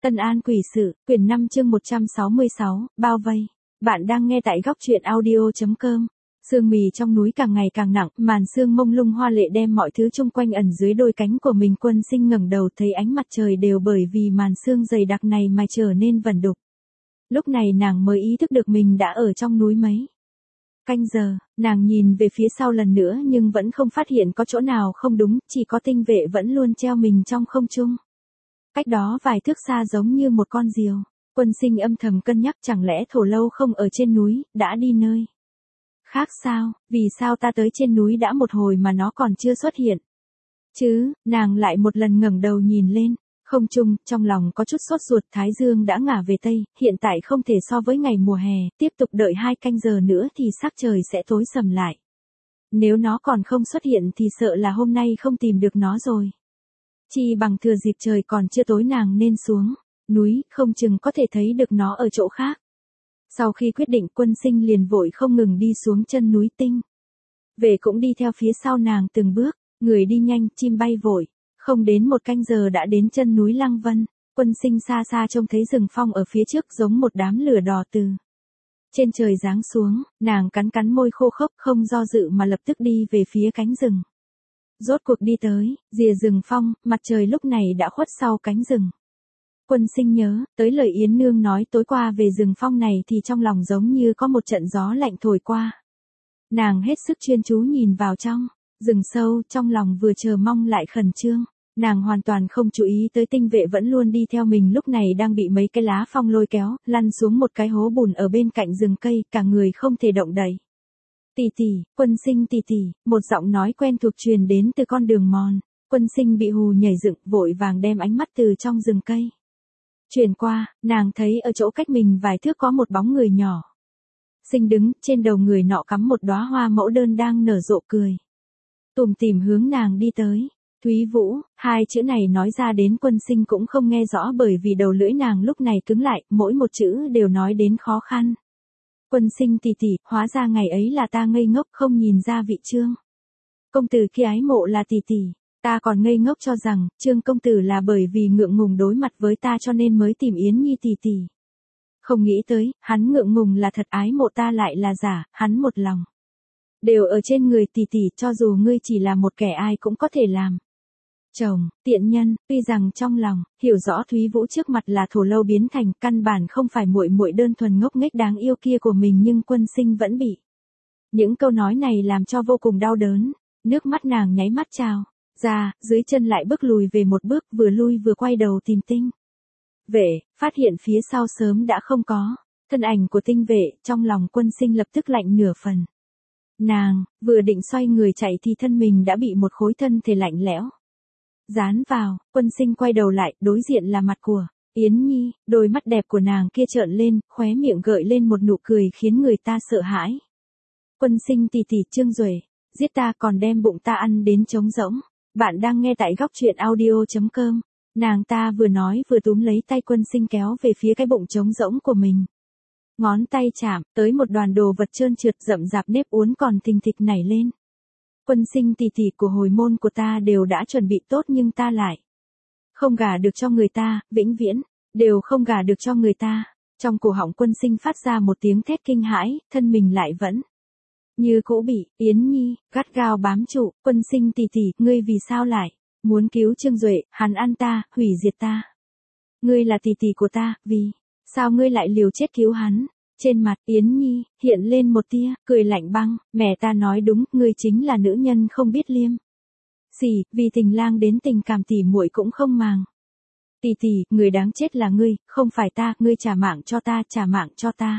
Tân An quỷ sự, quyển 5 chương 166, bao vây. Bạn đang nghe tại góc truyện audio.com. Sương mì trong núi càng ngày càng nặng, màn sương mông lung hoa lệ đem mọi thứ chung quanh ẩn dưới đôi cánh của mình. Quân Sinh ngẩng đầu thấy ánh mặt trời đều bởi vì màn sương dày đặc này mà trở nên vẩn đục. Lúc này nàng mới ý thức được mình đã ở trong núi mấy canh giờ, nàng nhìn về phía sau lần nữa nhưng vẫn không phát hiện có chỗ nào không đúng, chỉ có tinh vệ vẫn luôn treo mình trong không trung. Cách đó vài thước xa giống như một con diều. Quân Sinh âm thầm cân nhắc, chẳng lẽ Thổ Lâu không ở trên núi, đã đi nơi khác sao, vì sao ta tới trên núi đã một hồi mà nó còn chưa xuất hiện chứ. Nàng lại một lần ngẩng đầu nhìn lên không trung, trong lòng có chút sốt ruột. Thái dương đã ngả về tây, hiện tại không thể so với ngày mùa hè, tiếp tục đợi 2 canh giờ nữa thì sắc trời sẽ tối sầm lại. Nếu nó còn không xuất hiện thì sợ là hôm nay không tìm được nó rồi. Chỉ bằng thừa dịp trời còn chưa tối nàng nên xuống núi, không chừng có thể thấy được nó ở chỗ khác. Sau khi quyết định, Quân Sinh liền vội không ngừng đi xuống chân núi. Tinh Vệ cũng đi theo phía sau nàng từng bước, người đi nhanh, chim bay vội. Không đến 1 canh giờ đã đến chân núi Lăng Vân. Quân Sinh xa xa trông thấy rừng phong ở phía trước giống một đám lửa đỏ từ trên trời giáng xuống, nàng cắn cắn môi khô khốc, không do dự mà lập tức đi về phía cánh rừng. Rốt cuộc đi tới rìa rừng phong, mặt trời lúc này đã khuất sau cánh rừng. Quân Sinh nhớ tới lời Yến Nương nói tối qua về rừng phong này thì trong lòng giống như có một trận gió lạnh thổi qua. Nàng hết sức chuyên chú nhìn vào trong rừng sâu, trong lòng vừa chờ mong lại khẩn trương. Nàng hoàn toàn không chú ý tới tinh vệ vẫn luôn đi theo mình lúc này đang bị mấy cái lá phong lôi kéo, lăn xuống một cái hố bùn ở bên cạnh rừng cây, cả người không thể động đậy. Tỷ tỷ, Quân Sinh tỷ tỷ, một giọng nói quen thuộc truyền đến từ con đường mòn. Quân Sinh bị hù nhảy dựng, vội vàng đem ánh mắt từ trong rừng cây chuyển qua, nàng thấy ở chỗ cách mình vài thước có một bóng người nhỏ xinh đứng, trên đầu người nọ cắm một đóa hoa mẫu đơn đang nở rộ, cười tủm tỉm hướng nàng đi tới. Thúy Vũ, 2 chữ này nói ra đến Quân Sinh cũng không nghe rõ bởi vì đầu lưỡi nàng lúc này cứng lại, mỗi một chữ đều nói đến khó khăn. Quân Sinh tỷ tỷ, hóa ra ngày ấy là ta ngây ngốc không nhìn ra vị Trương công tử kia ái mộ là tỷ tỷ. Ta còn ngây ngốc cho rằng Trương công tử là bởi vì ngượng ngùng đối mặt với ta cho nên mới tìm Yến Nhi tỷ tỷ. Không nghĩ tới, hắn ngượng ngùng là thật, ái mộ ta lại là giả, hắn một lòng đều ở trên người tỷ tỷ, cho dù ngươi chỉ là một kẻ ai cũng có thể làm chồng. Tiện nhân. Tuy rằng trong lòng hiểu rõ Thúy Vũ trước mặt là Thổ Lâu biến thành, căn bản không phải muội muội đơn thuần ngốc nghếch đáng yêu kia của mình, nhưng Quân Sinh vẫn bị những câu nói này làm cho vô cùng đau đớn. Nước mắt nàng nháy mắt trào ra, dưới chân lại bước lùi về một bước, vừa lui vừa quay đầu tìm tinh vệ, phát hiện phía sau sớm đã không có thân ảnh của tinh vệ. Trong lòng Quân Sinh lập tức lạnh nửa phần. Nàng vừa định xoay người chạy thì thân mình đã bị một khối thân thể lạnh lẽo dán vào. Quân Sinh quay đầu lại, đối diện là mặt của Yến Nhi, đôi mắt đẹp của nàng kia trợn lên, khóe miệng gợi lên một nụ cười khiến người ta sợ hãi. Quân Sinh tỷ tỷ, Trương Duệ giết ta còn đem bụng ta ăn đến trống rỗng. Bạn đang nghe tại góc truyện audio.com. Nàng ta vừa nói vừa túm lấy tay Quân Sinh kéo về phía cái bụng trống rỗng của mình. Ngón tay chạm tới một đoàn đồ vật trơn trượt rậm rạp, nếp uốn còn thình thịch nảy lên. Quân Sinh tỷ tỷ, của hồi môn của ta đều đã chuẩn bị tốt nhưng ta lại không gả được cho người ta, vĩnh viễn đều không gả được cho người ta. Trong cổ họng Quân Sinh phát ra một tiếng thét kinh hãi, thân mình lại vẫn như cũ bị Yến Nhi gắt gao bám trụ. Quân Sinh tỷ tỷ, ngươi vì sao lại muốn cứu Trương Duệ, hắn ăn ta, hủy diệt ta. Ngươi là tỷ tỷ của ta, vì sao ngươi lại liều chết cứu hắn? Trên mặt Yến Nhi hiện lên một tia cười lạnh băng. Mẹ ta nói đúng, ngươi chính là nữ nhân không biết liêm sỉ, vì tình lang đến tình cảm tỉ muội cũng không màng. Tỷ tỷ, người đáng chết là ngươi, không phải ta, ngươi trả mạng cho ta, trả mạng cho ta.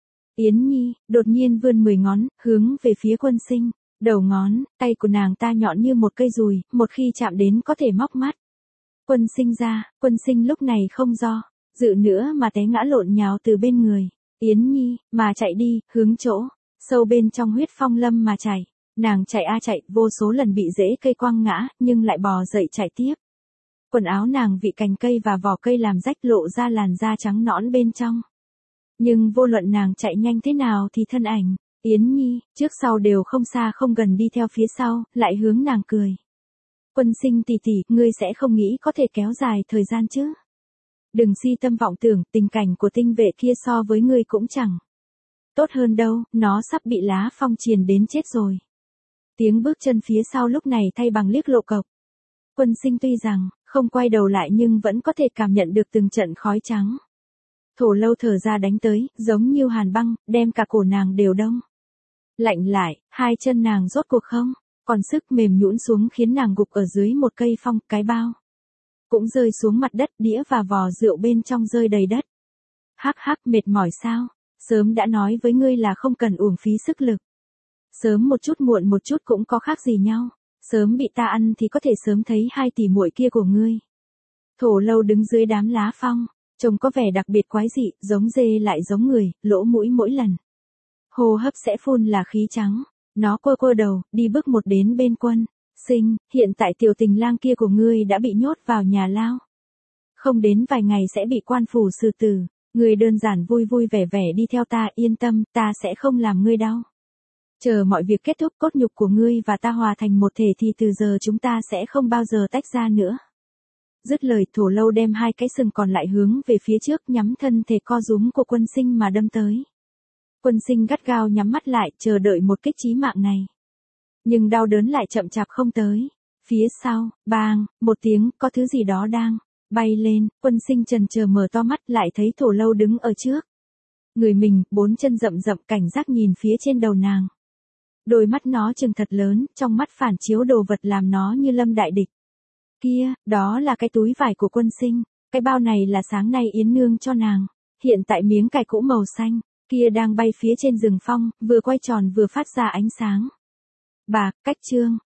Yến Nhi đột nhiên vươn 10 ngón hướng về phía Quân Sinh. Đầu ngón tay của nàng ta nhọn như một cây dùi, một khi chạm đến có thể móc mắt Quân Sinh ra. Quân Sinh lúc này không do dự nữa mà té ngã lộn nhào từ bên người Yến Nhi mà chạy đi, hướng chỗ sâu bên trong huyết phong lâm mà chạy. Nàng chạy a chạy, vô số lần bị rễ cây quăng ngã, nhưng lại bò dậy chạy tiếp. Quần áo nàng bị cành cây và vỏ cây làm rách, lộ ra làn da trắng nõn bên trong. Nhưng vô luận nàng chạy nhanh thế nào thì thân ảnh Yến Nhi trước sau đều không xa không gần đi theo phía sau, lại hướng nàng cười. Quân Sinh tỷ tỷ, ngươi sẽ không nghĩ có thể kéo dài thời gian chứ? Đừng si tâm vọng tưởng, tình cảnh của tinh vệ kia so với ngươi cũng chẳng tốt hơn đâu, nó sắp bị lá phong triền đến chết rồi. Tiếng bước chân phía sau lúc này thay bằng liếc lộ cộc. Quân Sinh tuy rằng không quay đầu lại nhưng vẫn có thể cảm nhận được từng trận khói trắng. Thổ Lâu thở ra đánh tới, giống như hàn băng, đem cả cổ nàng đều đông lạnh lại, hai chân nàng rốt cuộc không còn sức mềm nhũn xuống khiến nàng gục ở dưới một cây phong, cái bao cũng rơi xuống mặt đất, đĩa và vò rượu bên trong rơi đầy đất. Hắc hắc, mệt mỏi sao? Sớm đã nói với ngươi là không cần uổng phí sức lực. Sớm một chút muộn một chút cũng có khác gì nhau. Sớm bị ta ăn thì có thể sớm thấy hai tỷ muội kia của ngươi. Thổ Lâu đứng dưới đám lá phong, trông có vẻ đặc biệt quái dị, giống dê lại giống người, lỗ mũi mỗi lần hô hấp sẽ phun là khí trắng. Nó quơ đầu, đi bước một đến bên Quân Sinh. Hiện tại tiểu tình lang kia của ngươi đã bị nhốt vào nhà lao. Không đến vài ngày sẽ bị quan phủ xử tử. Ngươi đơn giản vui vui vẻ vẻ đi theo ta, yên tâm, ta sẽ không làm ngươi đau. Chờ mọi việc kết thúc, cốt nhục của ngươi và ta hòa thành một thể thì từ giờ chúng ta sẽ không bao giờ tách ra nữa. Dứt lời, Thổ Lâu đem hai cái sừng còn lại hướng về phía trước, nhắm thân thể co rúm của Quân Sinh mà đâm tới. Quân Sinh gắt gao nhắm mắt lại, chờ đợi một kích chí mạng này. Nhưng đau đớn lại chậm chạp không tới. Phía sau, bang, một tiếng, có thứ gì đó đang bay lên. Quân Sinh chần chờ mở to mắt, lại thấy Thổ Lâu đứng ở trước người mình, bốn chân rậm rậm, cảnh giác nhìn phía trên đầu nàng. Đôi mắt nó trừng thật lớn, trong mắt phản chiếu đồ vật làm nó như lâm đại địch. Kia, đó là cái túi vải của Quân Sinh. Cái bao này là sáng nay Yến Nương cho nàng. Hiện tại miếng cài cũ màu xanh kia đang bay phía trên rừng phong, vừa quay tròn vừa phát ra ánh sáng bạc. Cách chương